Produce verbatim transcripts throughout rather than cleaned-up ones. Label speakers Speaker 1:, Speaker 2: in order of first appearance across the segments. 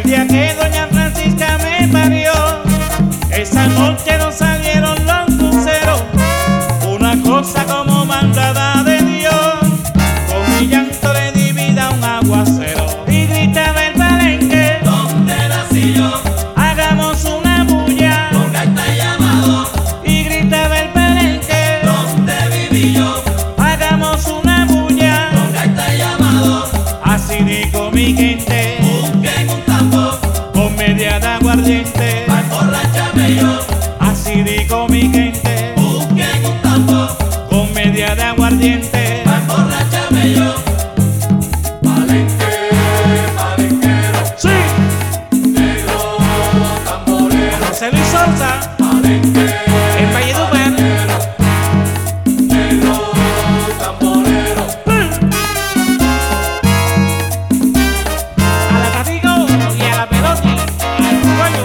Speaker 1: día que doña Francisca me parió, esa noche nos salieron los luceros, una cosa como mandada de Dios. Con mi llanto le di vida a un aguacero y gritaba el palenque:
Speaker 2: ¿dónde nací yo?
Speaker 1: Hagamos una bulla.
Speaker 2: Con gaita y llamado.
Speaker 1: Y gritaba el palenque:
Speaker 2: ¿dónde viví yo?
Speaker 1: Hagamos una bulla.
Speaker 2: Con gaita y llamado.
Speaker 1: Así dijo mi gente,
Speaker 2: Busquen un tambo,
Speaker 1: con media de aguardiente.
Speaker 2: pa' emborracharme yo.
Speaker 1: Así dijo mi gente,
Speaker 2: Busquen un tambo,
Speaker 1: con media de aguardiente.
Speaker 2: pa' emborracharme yo. Palenque, palenquero,
Speaker 1: Sí,
Speaker 2: negro tamborero.
Speaker 1: José Luis Sousa,
Speaker 2: Palenque,
Speaker 1: en Valledupar.
Speaker 2: negro tamborero.
Speaker 1: A la Tatico y a la Pelosi, al cuello.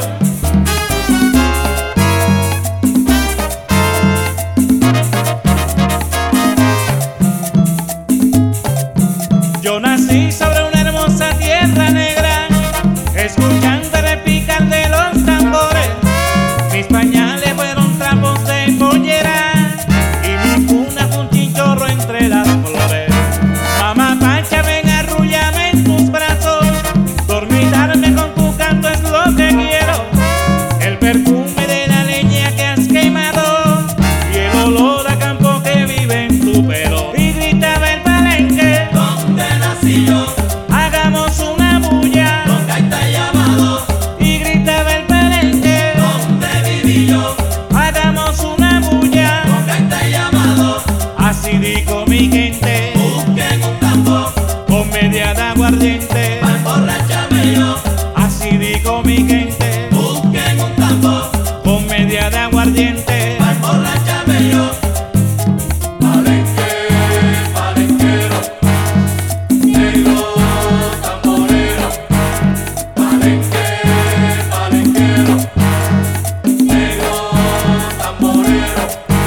Speaker 1: Yo nací sobre una hermosa tierra negra, escuchando el repicar de los tambores. Mis pañales fueron trapos de pollera y mi cuna fue un chinchorro entre las flores. Mamá Pancha, ven, arrúllame en tus brazos, dormitarme con tu canto es lo que quiero. El perfume de la leña que has quemado y el olor a campo que vive en tu pelo. Y gritaba el palenque:
Speaker 2: ¿Dónde nací yo?
Speaker 1: hagamos una bulla.
Speaker 2: Con gaita y llamado.
Speaker 1: Y gritaba el palenque:
Speaker 2: ¿Dónde viví yo?
Speaker 1: hagamos una bulla.
Speaker 2: Con gaita y llamado.
Speaker 1: Así dijo mi gente,
Speaker 2: Busquen un tambo,
Speaker 1: con media de aguardiente.
Speaker 2: pa' emborracharme yo.
Speaker 1: Así dijo mi gente,
Speaker 2: Busquen un tambo,
Speaker 1: con media de aguardiente.
Speaker 2: pa' emborracharme yo. Palenque, palenquero, negro tamborero. Palenque, palenquero, negro tamborero.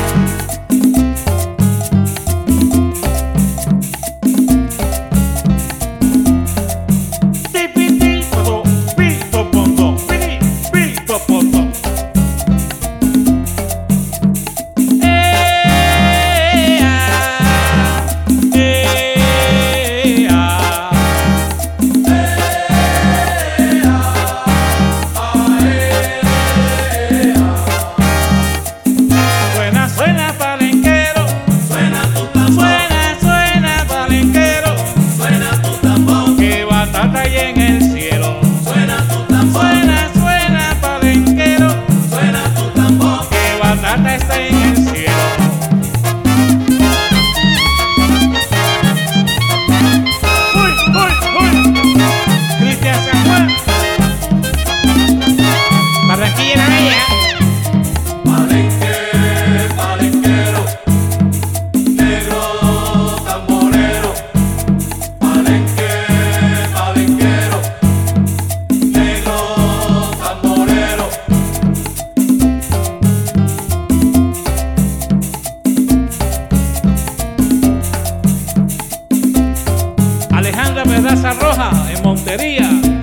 Speaker 1: Ti, pi, ti, po, pi, po, po, po, pi, pi, po, po, po. Eh, ah, eh, ah. Suena, suena, palenquero.
Speaker 2: Suena tu tambor,
Speaker 1: Suena, suena, palenquero.
Speaker 2: suena tu tambor,
Speaker 1: Que batata hay en el cielo.
Speaker 2: suena tu tambor,
Speaker 1: Suena, suena, palenquero.
Speaker 2: suena tu tambor.
Speaker 1: Que batata está en el cielo. Uy, uy, uy. Cristian San Juan. Barranquilla la Bella.
Speaker 2: Palenque, palenquero, negro tamborero. Palenque, palenquero, negro tamborero.
Speaker 1: Alejandra Pedraza Roja en Montería.